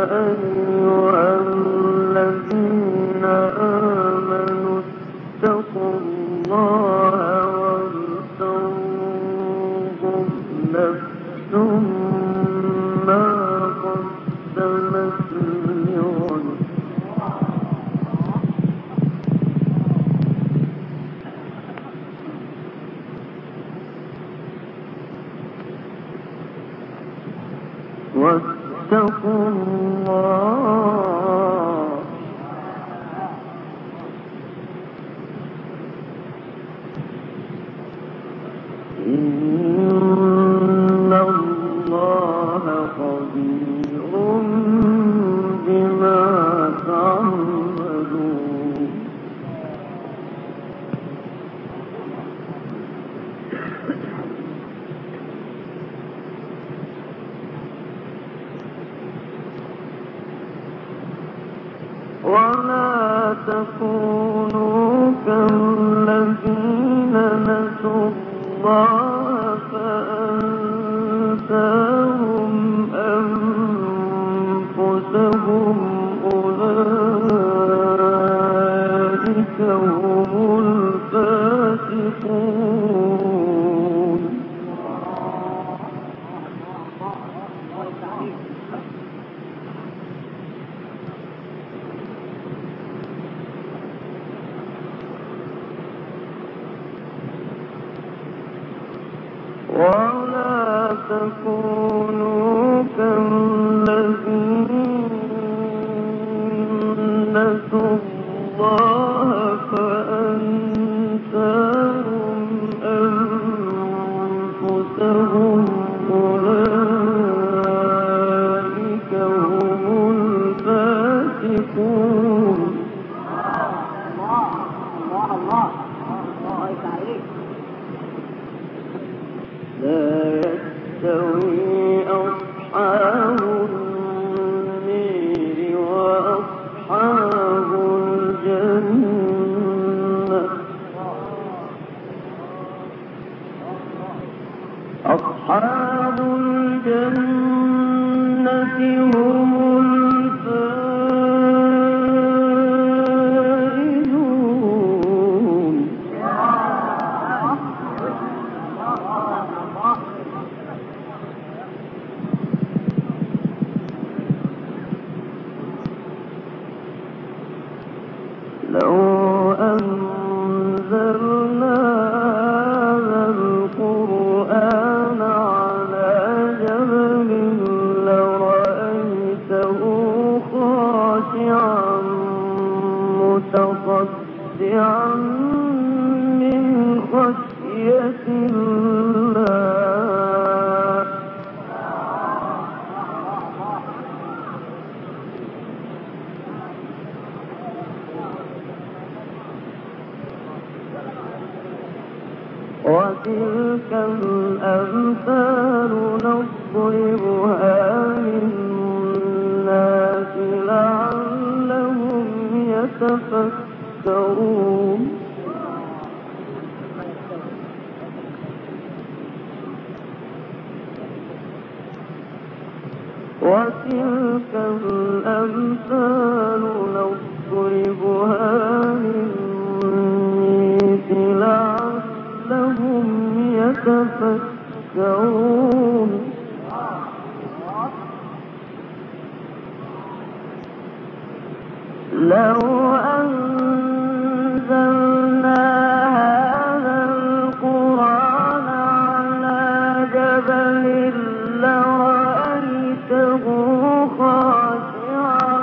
أيها الذين آمنوا اتقوا الله ولتنظر نفس ما قدمت لغد واتقوا الله إن الله خبير بما تعملون ولا تكونوا كالذين نسوا الله فأنساهم أنفسهم أولئك هم الفاسقون ولا تكونوا كالذين نسوا الله فأنساهم أنفسهم أولئك هم الفاسقون لا يستوي أصحاب النير وأصحاب الجنة أصحاب الجنة هم الفائزون لو أنزلنا هذا القرآن على جبل لرأيته خاشعا متصدعا من خشية الله وتلك الأمثال نضربها للناس لعلهم يتفكرون وتلك الأمثال نضربها للناس لعلهم يتفكرون لو أنزلنا هذا القرآن على جبل لرأيته خاشعا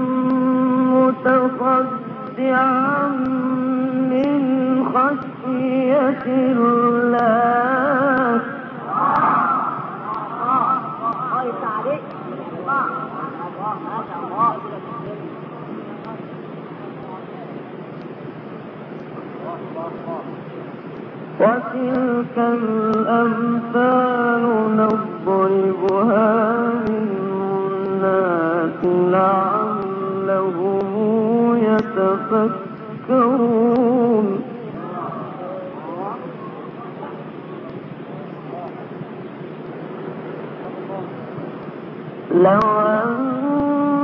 متصدعا من خشية الله وتلك الأمثال نضربها للناس لعلهم يتفكرون لو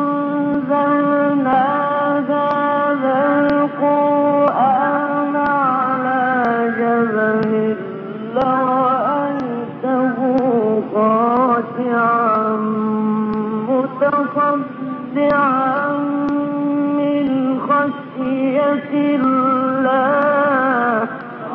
متصدعا من خشية الله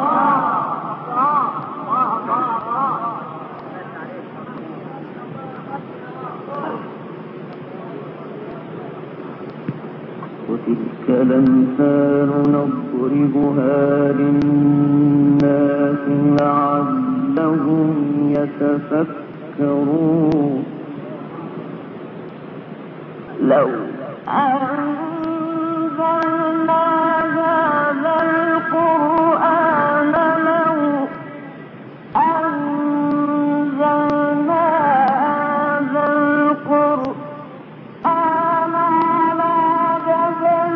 وتلك الأمثال نضربها للناس لعلهم يتفكرون لو أنزلنا هذا القرآن على جبل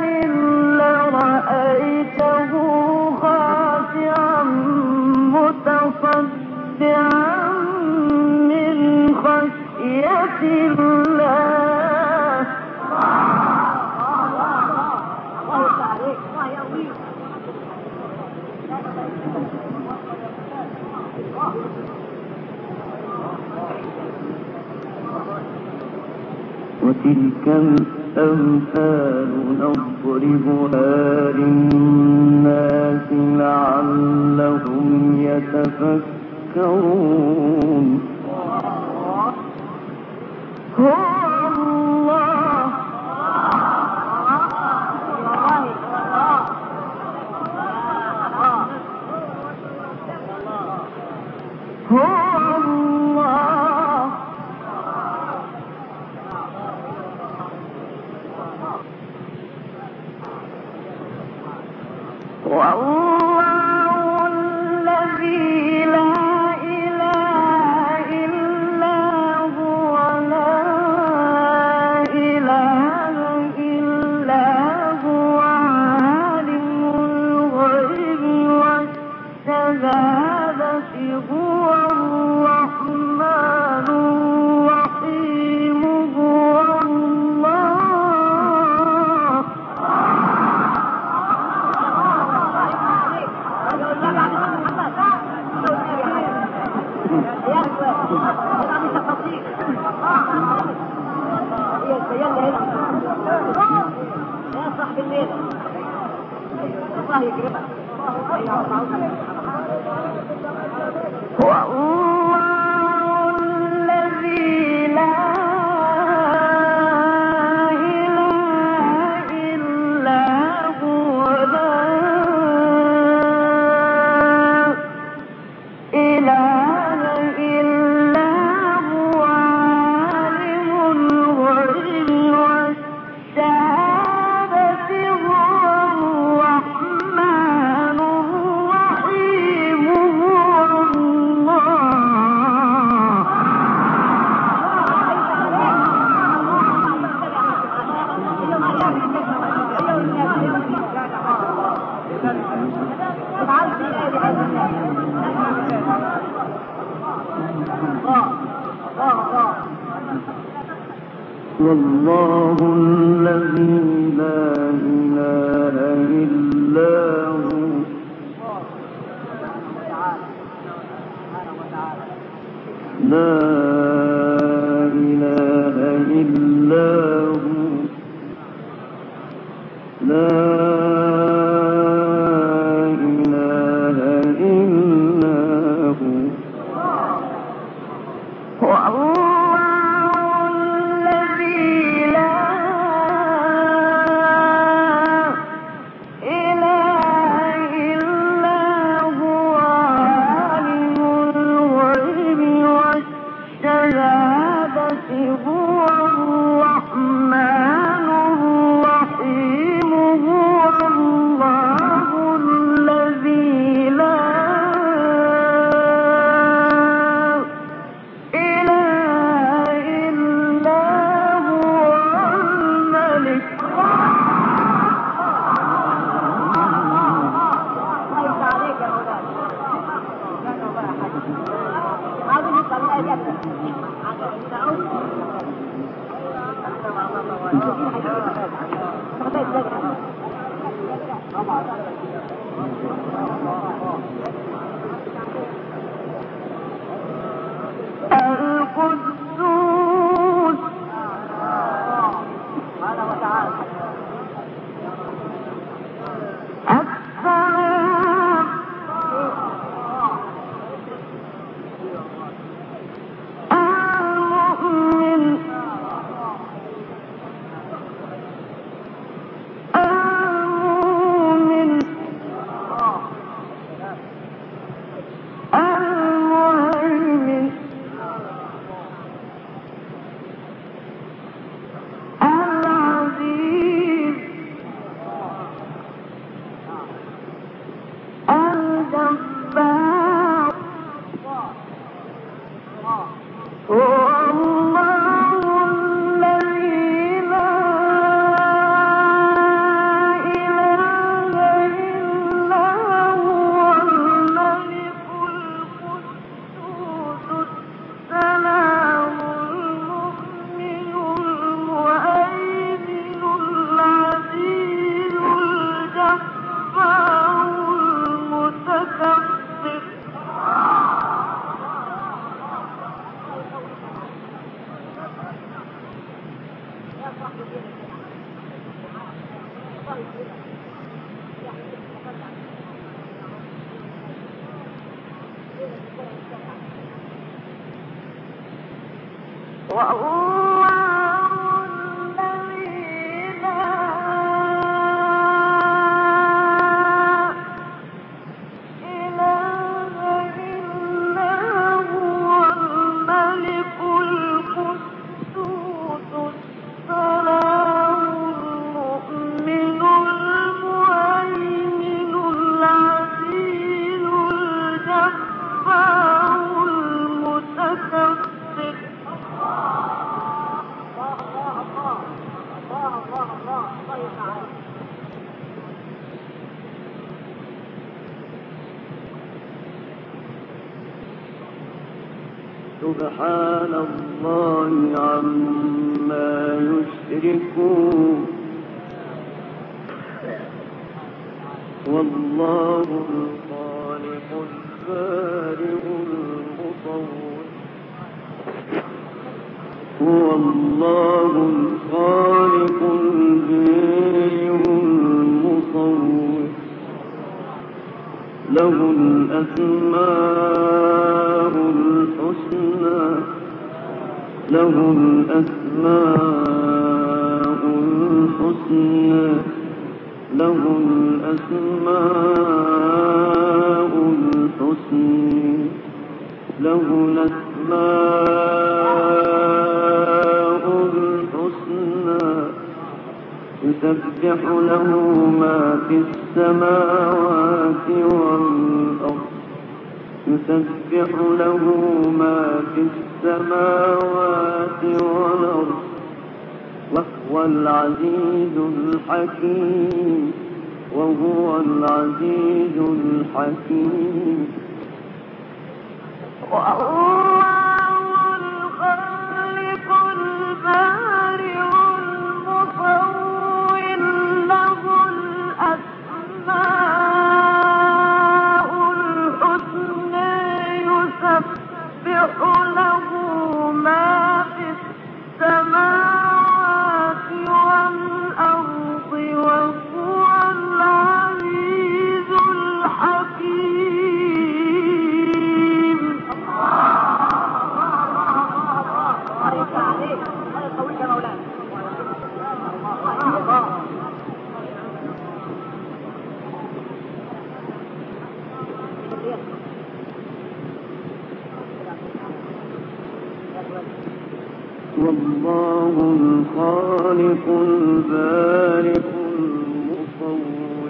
لرأيته خاشعا متصدعا من خشية الله وتلك الأمثال نضربها للناس لعلهم يتفكرون هو الله والله الذي لا إله إلا هو لا إله إلا هو عالم الغيب والشهادة هو الرحمن الرحيم هو الله يا صاحب الليل الله يكرمك والله الذي لا إله إلا هو لا إله إلا هو عالم الغيب والشهادة هو الرحمن الرحيم هو الله والله الذي لا إله إلا هو لا إله إلا هو لا إله إلا هو والله الذي لا إله إلا هو عالم الغيب والشهادة هو الرحمن الرحيم هو الله الذي لا إله إلا هو الملك القدوس سبحان الله عما يشركون والله الخالق البارئ المصور هو الله الخالق البارئ المصور له الأسماء الحسنى له الأسماء الحسنى له الأسماء الحسنى له الأسماء الحسنى يسبح له ما في السماوات والأرض يسبح له ما في السماوات والأرض وهو العزيز الحكيم وهو العزيز الحكيم والله الخالق البارئ المصور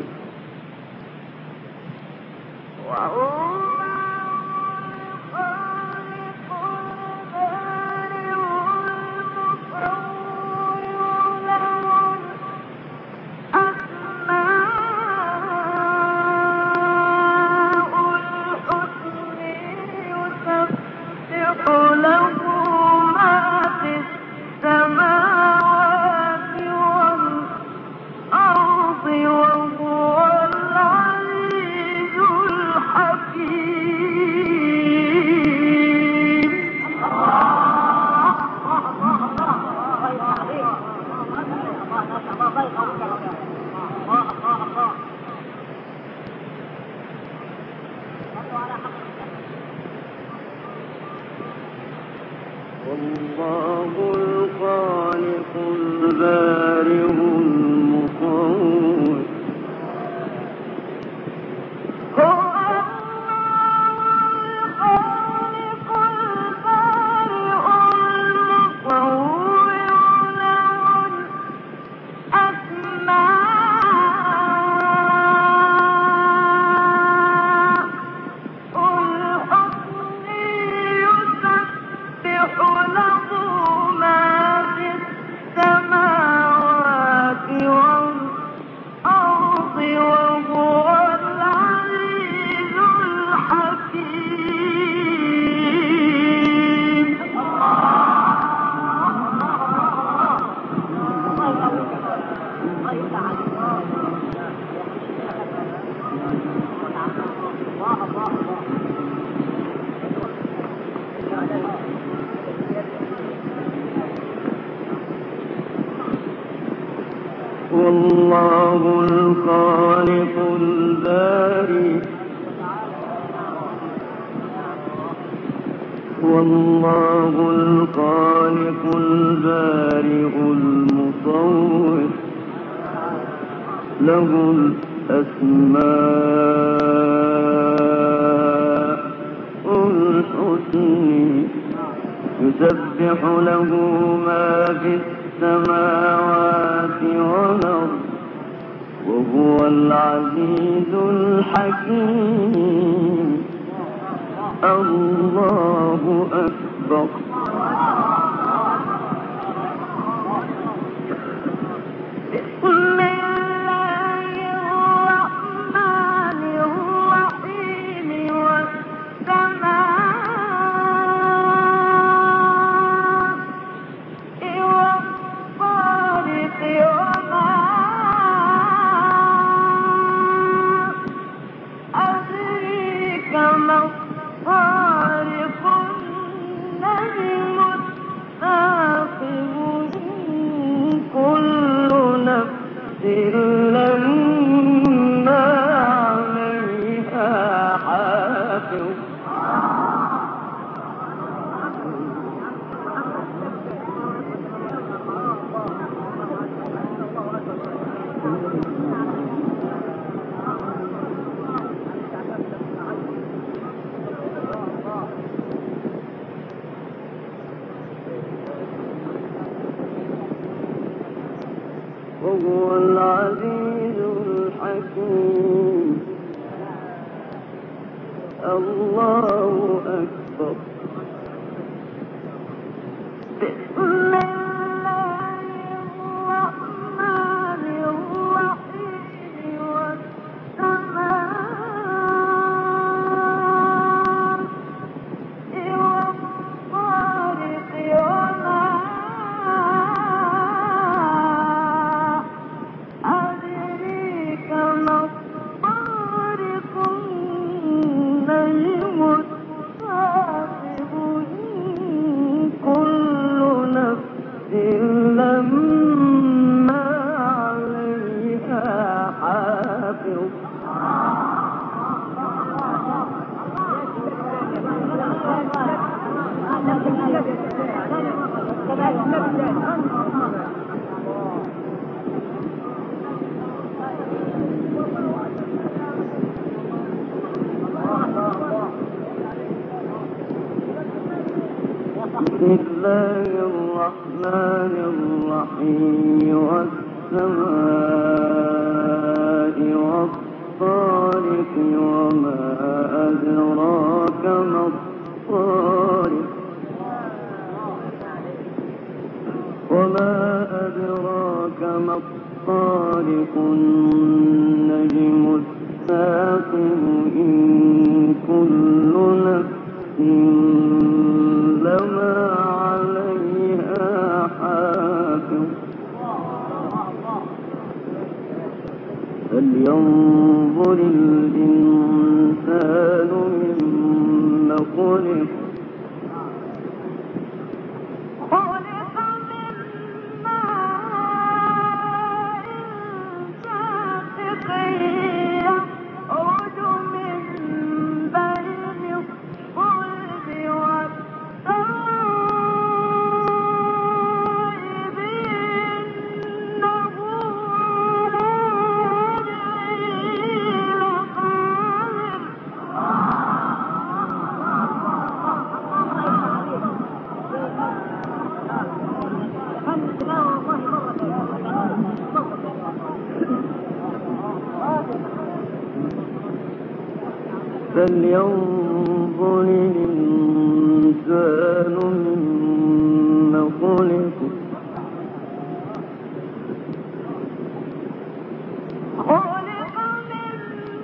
والله الخالق البارئ المصور والله الخالق البارئ والله الخالق البارئ المصور له الأسماء الحسنى يسبح له ما في السماوات والأرض وهو العزيز الحكيم. الله أكبر. بسم الله الرحمن الرحيم والسماء والطارق وما أدريك ما الطارق النجم الثاقب كل نفس لما عليها حافظ. وهو العزيز الحكيم. الله أكبر. بسم الله الرحمن الرحيم والسماء والطارق وما أدريك ما الطارق النجم الثاقب كل نفس لما عليها حافظ. بسم الله الرحمن الرحيم والسماء والطارق وما أدراك ما الطارق النجم الثاقب إن كل نفس لما عليها حافظ. فلينظر الإنسان مما خلق. خلق من ماء دافق يخرج من بين الصلب والترائب إنه فلينظر الإنسان مما خلق. خلق من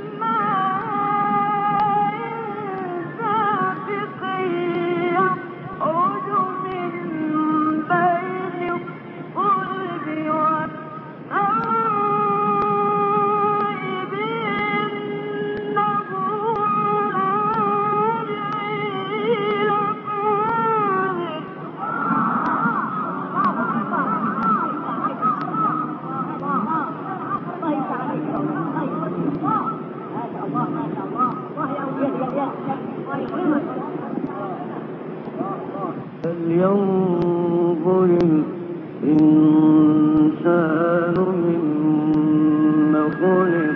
ماء دافق يخرج من بين الصلب والترائب إنه فلينظر الإنسان مما خلق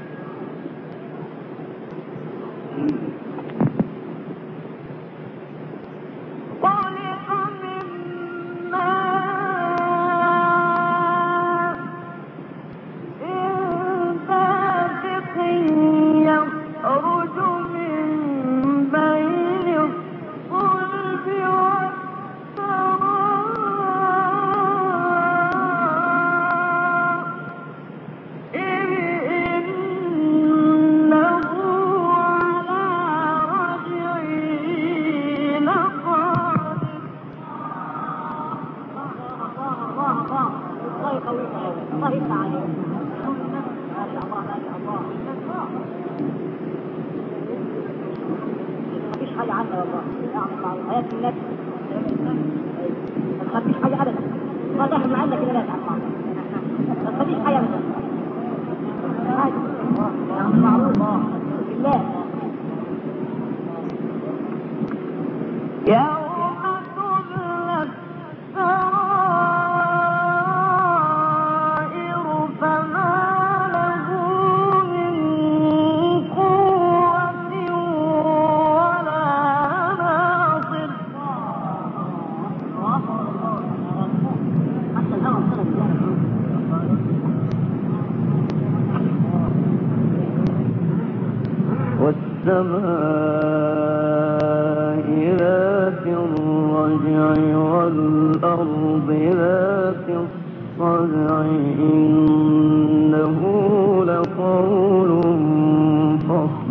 والسماء ذات الرجع والأرض ذات الصدع إنه لقول فصل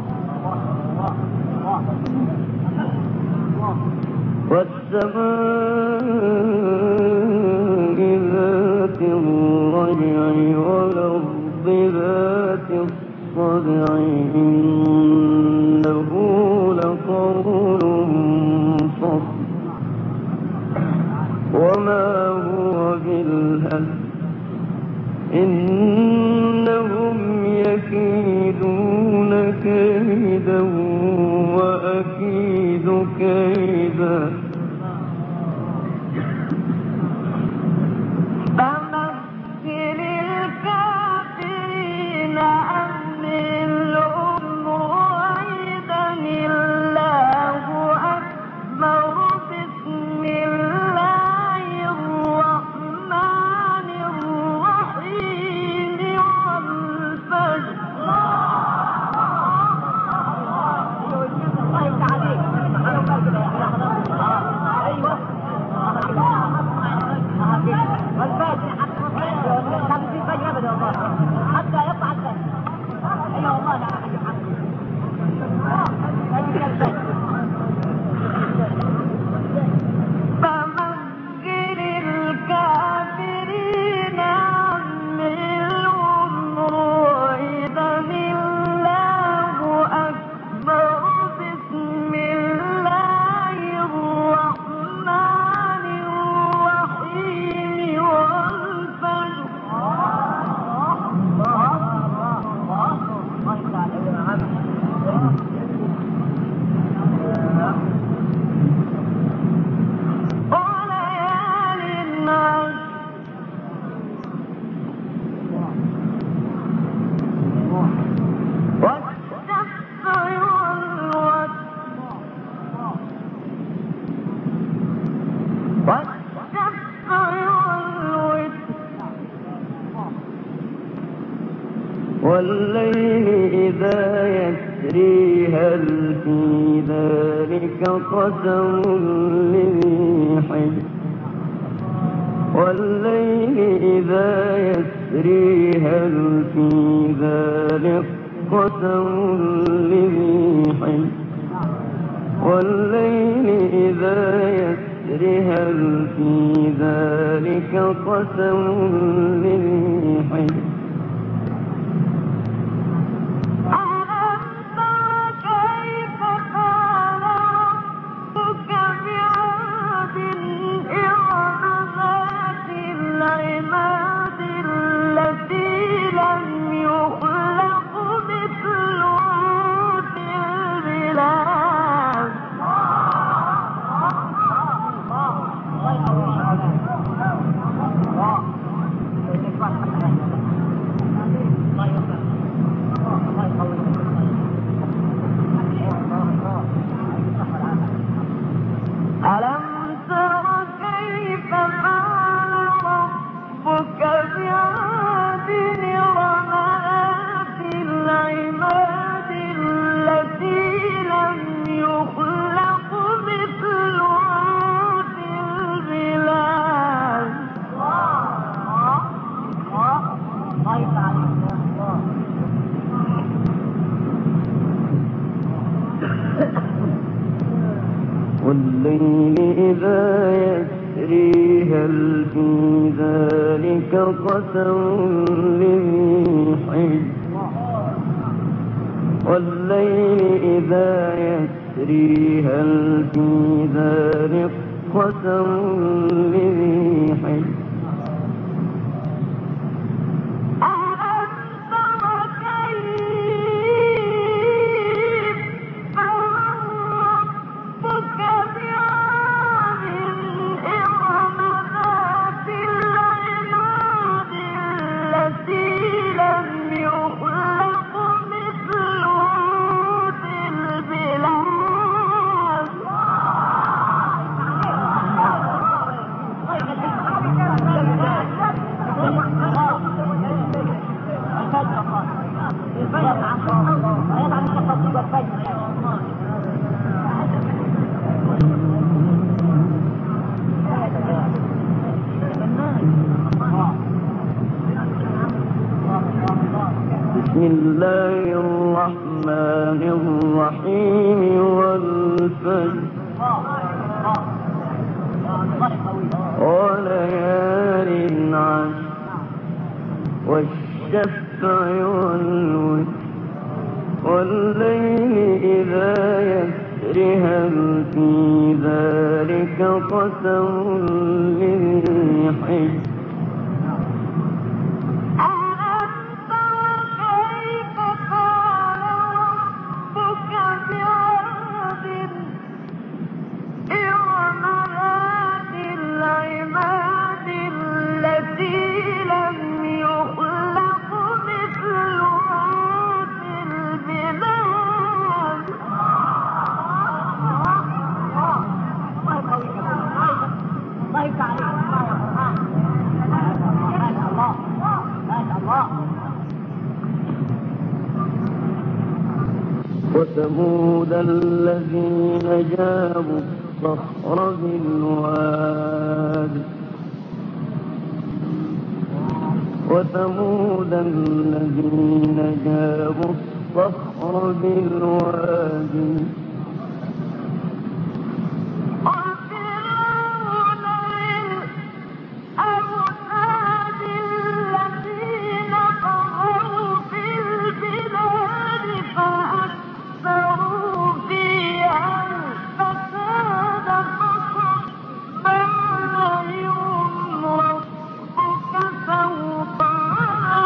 والسماء ذات الرجع والأرض ذات الصدع إنه لقول فصل وما هو بالهزل إنهم يكيدون كيدا وأكيد كيدا فمثل الكافرين أمهلهم رويدا الله أكبر بسم الله الرحمن الرحيم والفجر حتى يطلع الفجر. ايوه والله لا احد يحقق. فمثل الكافرين أمهلهم رويدا الله أكبر بسم الله الرحمن الرحيم والفجر وليال عشر والشفع والوتر والليل إذا يسري هل في ذلك قسم لذي حجر والليل إذا يسري هل في ذلك قسم لذي حجر والليل إذا يسري هل في ذلك قسم لذي حجر والليل إذا يسري هل في ذلك قسم لذي حجر والليل إذا يسري هل في ذلك قسم لذي حجر بسم الله الرحمن الرحيم والفجر وليال عشر والشفع والوتر والليل إذا يسر هل في ذلك قسم لذي حجر وثمود الذين جابوا الصخر بالواد وثمود الذين جابوا الصخر بالواد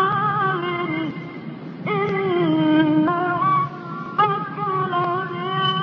إن ربك لبالمرصاد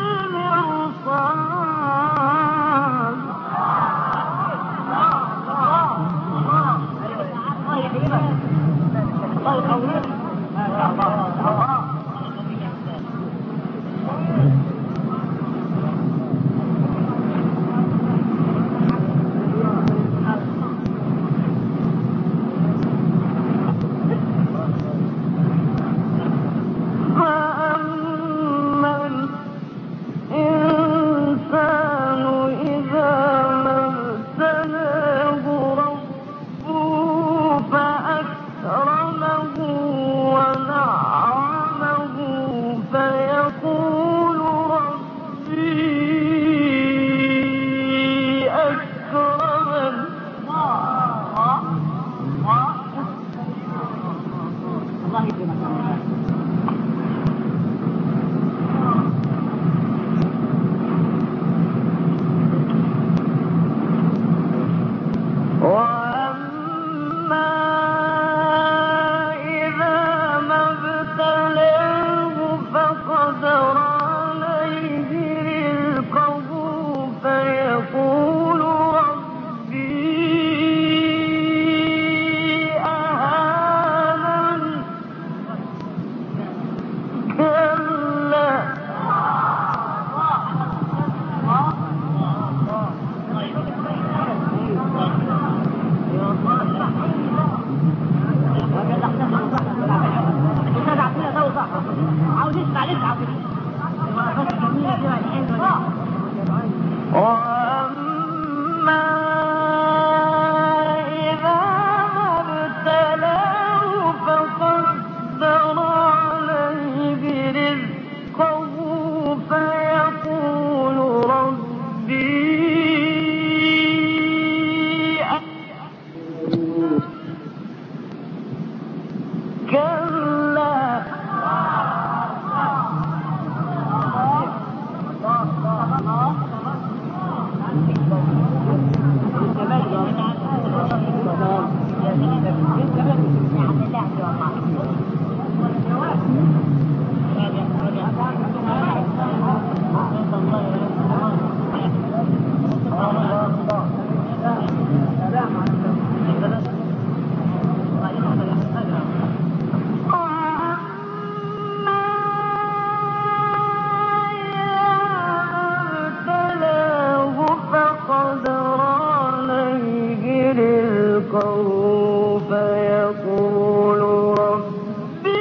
فيقول ربي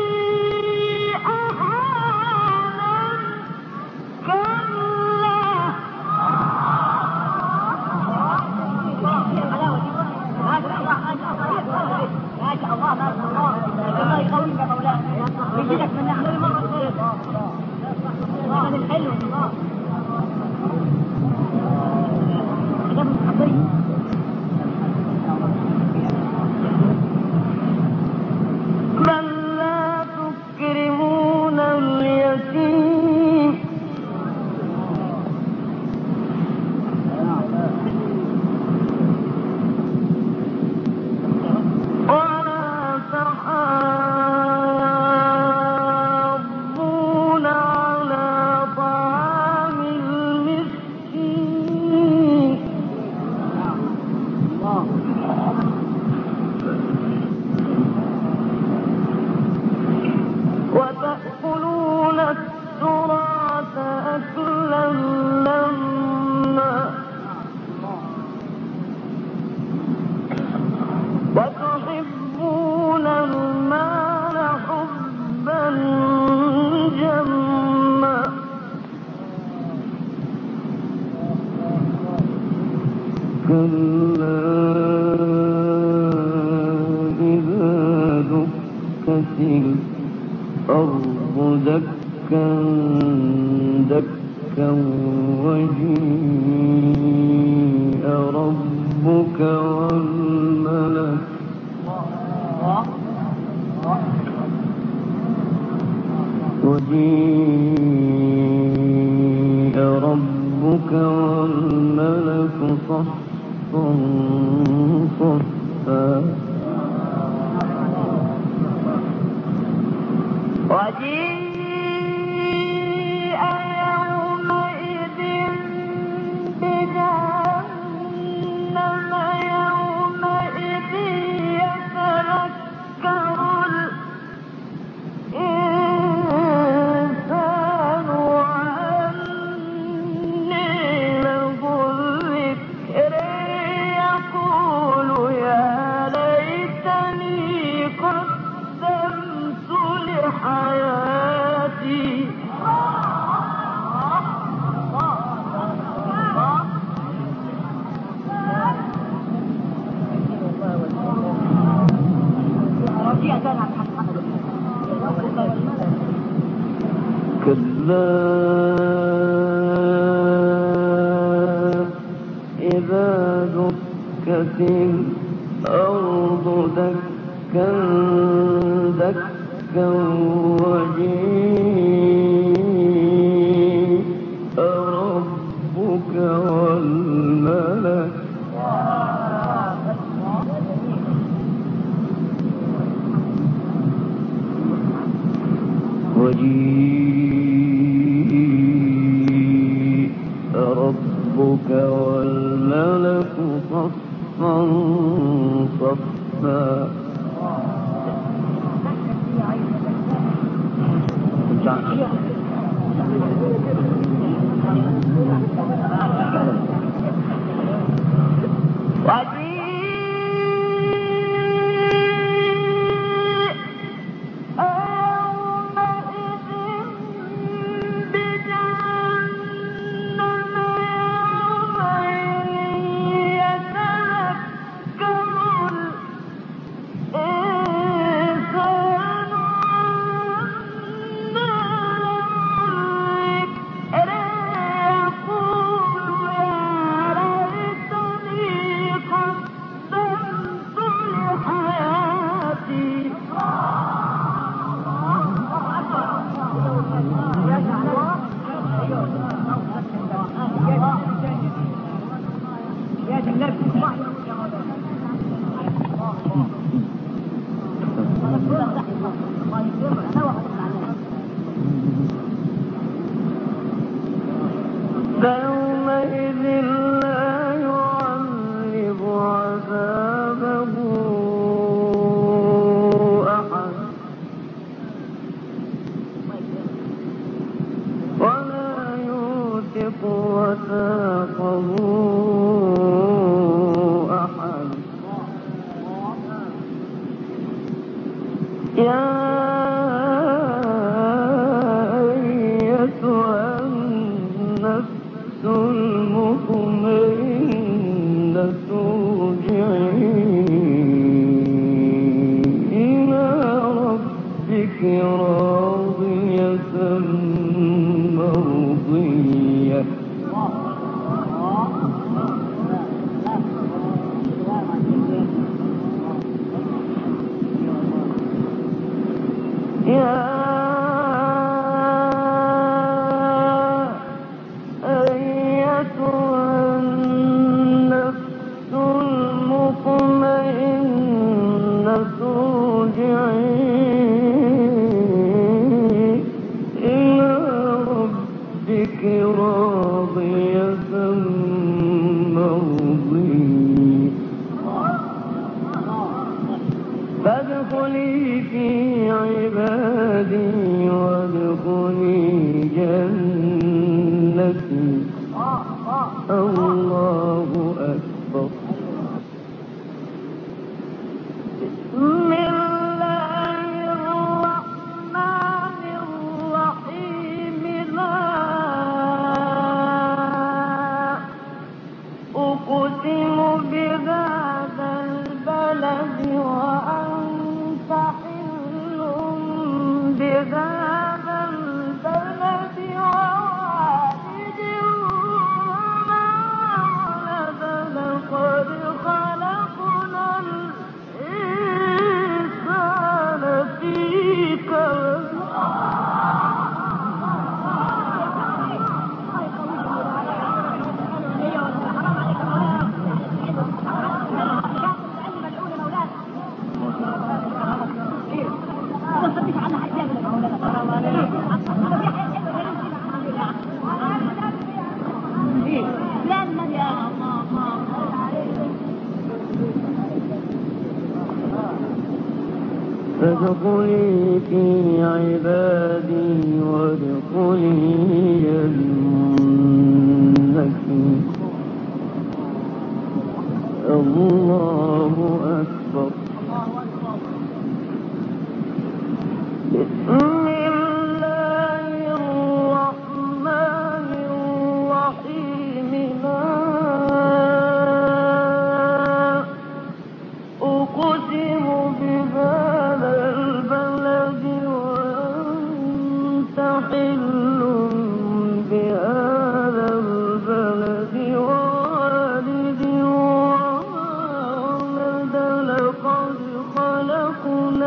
أهانن كلا بل لا تكرمون اليتيم ولا تحاضون على طعام المسكين وتأكلون التراث أكلا لما وتحبون المال حبا جما كلا إذا دكت الأرض دكا دكا وجيء ربك والملك صفا صفا وجيء يومئذ بجهنم يومئذ يتذكر الإنسان وأنى له الذكر يقول يا ليتني قدمت لحياتي كلا إذا دكت الأرض دكا دكا وجيء ربك والملك ربك والملك صفا صفا فيومئذ لا يعذب عذابه أحد ولا يوثق وثاقه أحد يا أيتها النفس المطمئنة ارجعي إلى ربك راضية مرضية يا أيتها النفس المطمئنة ارجعي إلى ربك راضية مرضية فادخلي في عبادي وادخلي جنتي الله أكبر بسم الله الرحمن الرحيم لا أقسم بهذا البلد وأنت حل بهذا البلد ووالد وما ولد لقد خلقنا الإنسان في كبد فادخلي في عبادي وادخلي جنتي الله أكبر بسم الله الرحمن الرحيم لا أقسم بهذا البلد وأنت حل بهذا البلد ووالد وولد لقد خلقنا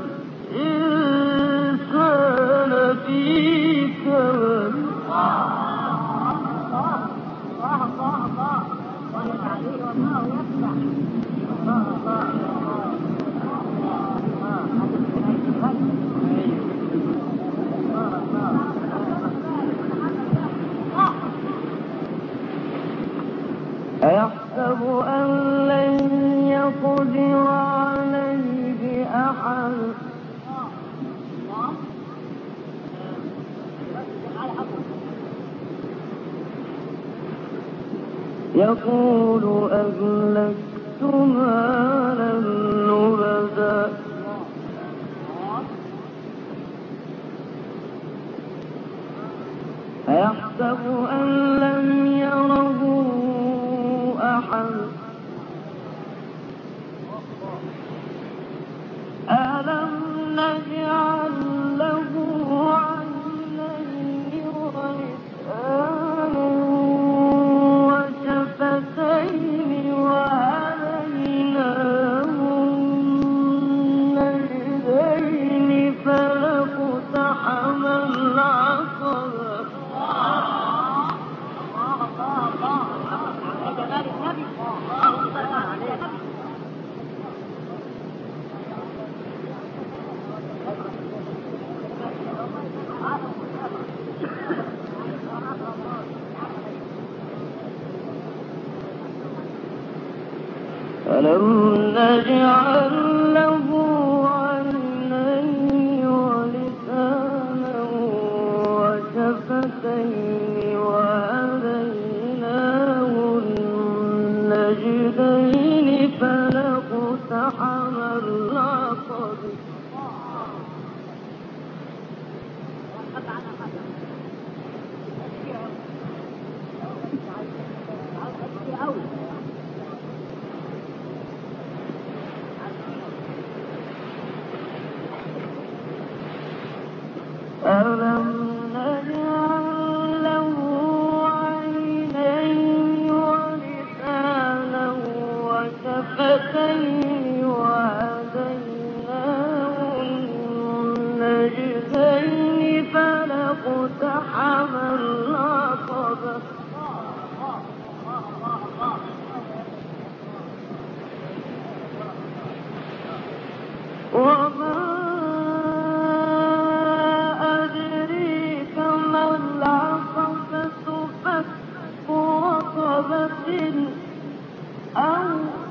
الإنسان في كبد أيحسب أن لن يقدر عليه أحد يقول أهلكت مالا لبدا أيحسب أن لم يره أحد ألم نجعل له عينين ولسانا وشفتين وهديناه النجدين فلاقتحم العقبة ألم نجعل له عينين ولسانا وشفتين وهديناه النجدين فلاقتحم العقبة ألم نجعل له عينين ولسانا وشفتين وهديناه النجدين فلاقتحم العقبة وما أدريك ما العقبة فك رقبة أو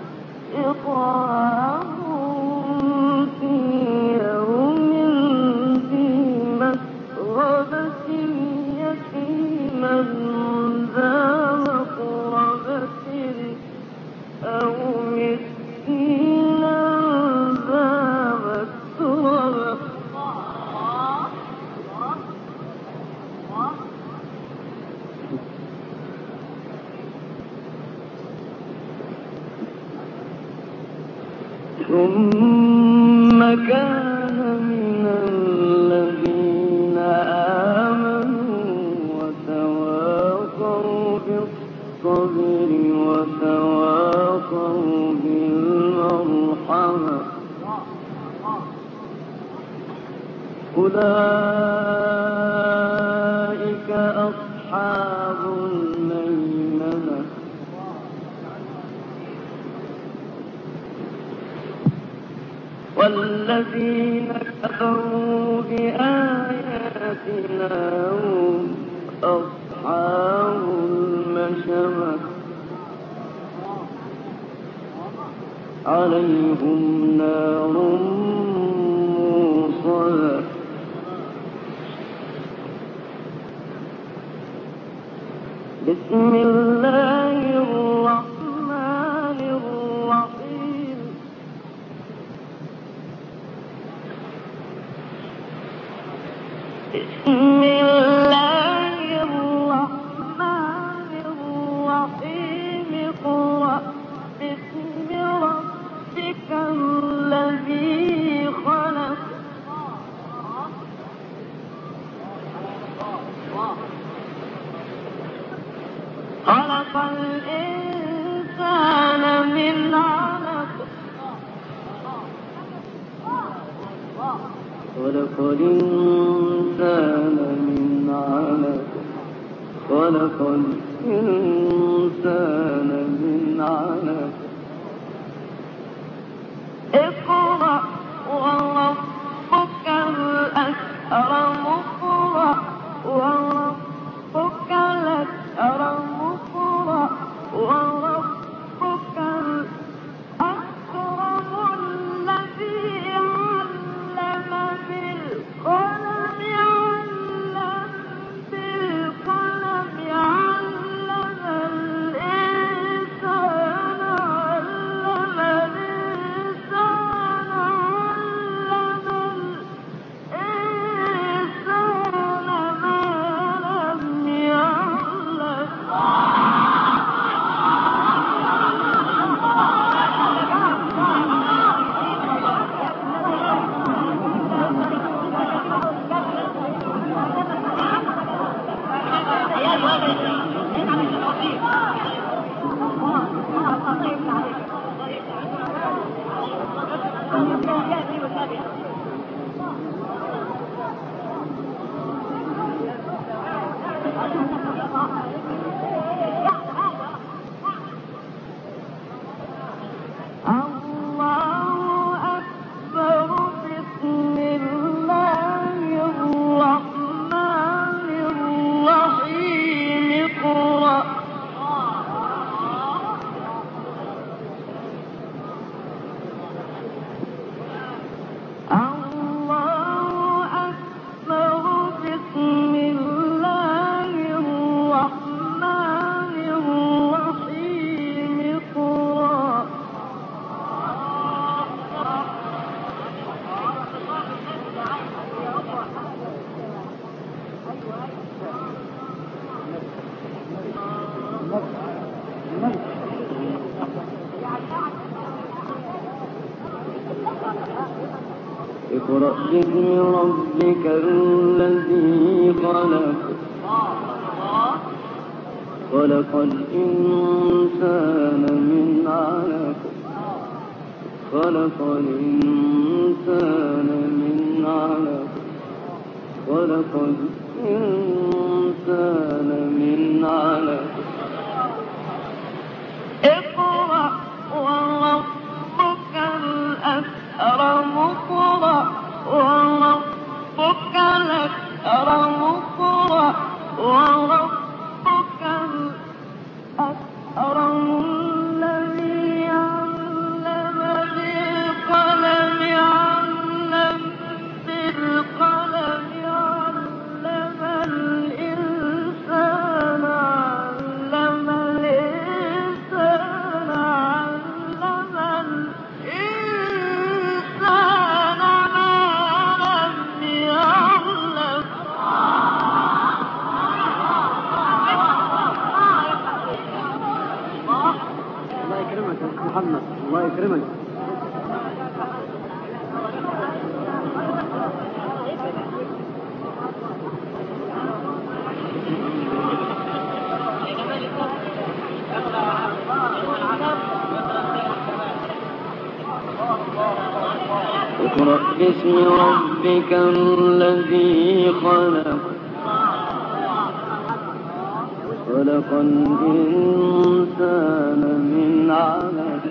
إطعام في يوم ذي مسغبة يتيما ذا مقربة أو مسكينا ذا متربة ثم كان من الذين آمنوا وتواصوا بالصبر وتواصوا بالمرحمة أولئك أصحاب الميمنة والذين كفروا بآياتنا هم أصحاب المشأمة عليهم نار موصدة بسم الله الرحمن الرحيم بسم الله الرحمن الرحيم اقرأ باسم ربك الذي خلق خلق الإنسان من علق خلق الإنسان من علق خلق الإنسان من علق اقرأ وربك الأكرم اقرأ وربك الأكرم اقرأ وربك الأكرم الذي علم بالقلم علم الإنسان ما اقرأ باسم ربك الذي خلق خلق الإنسان من علق خلق الإنسان من علق خلق الإنسان من علق اقرأ وربك الأكرم اقرأ وربك الأكرم اقرأ وربك الأكرم الذي علم بالقلم علم بالقلم علم الإنسان علم الإنسان علم الإنسان ما لم يعلم الله يكرمك يا محمد، الله يكرمك. اقرأ باسم ربك الذي خلق خلق الإنسان من علق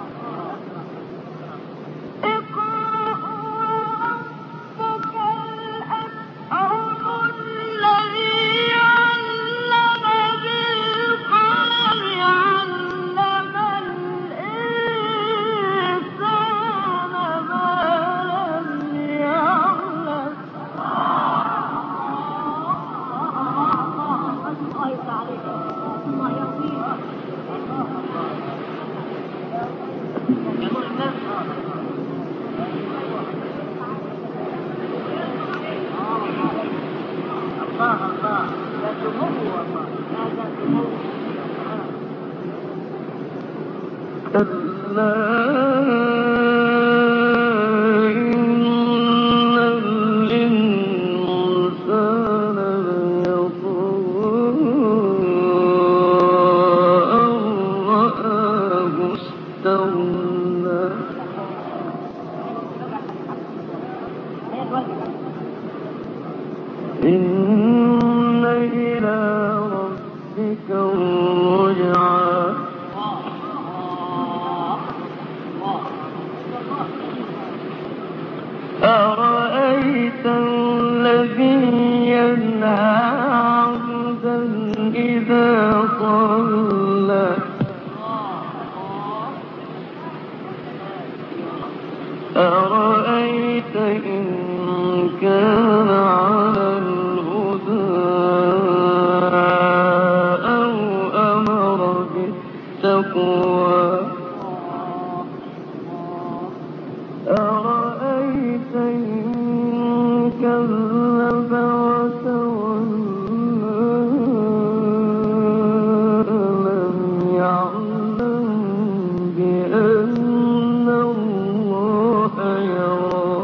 كلا إن الإنسان ليطغى أن رآه استغنى إن إلى ربك الرجعى أرأيت الذي ينهى عبدا إذا صلى أرأيت إن كان على الهدى أو أمر بالتقوى أرأيت إن كذب وتولى ألم يعلم بأن الله يرى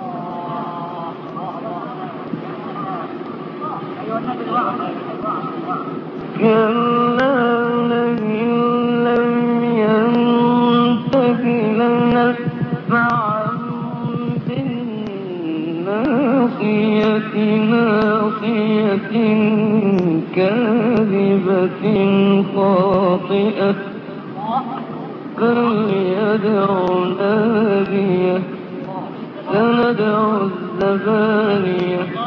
كلا لئن لم ينته لنسفعا بالناصية ناصية كاذبة خاطئة فليدع ناديه سندع الزبانية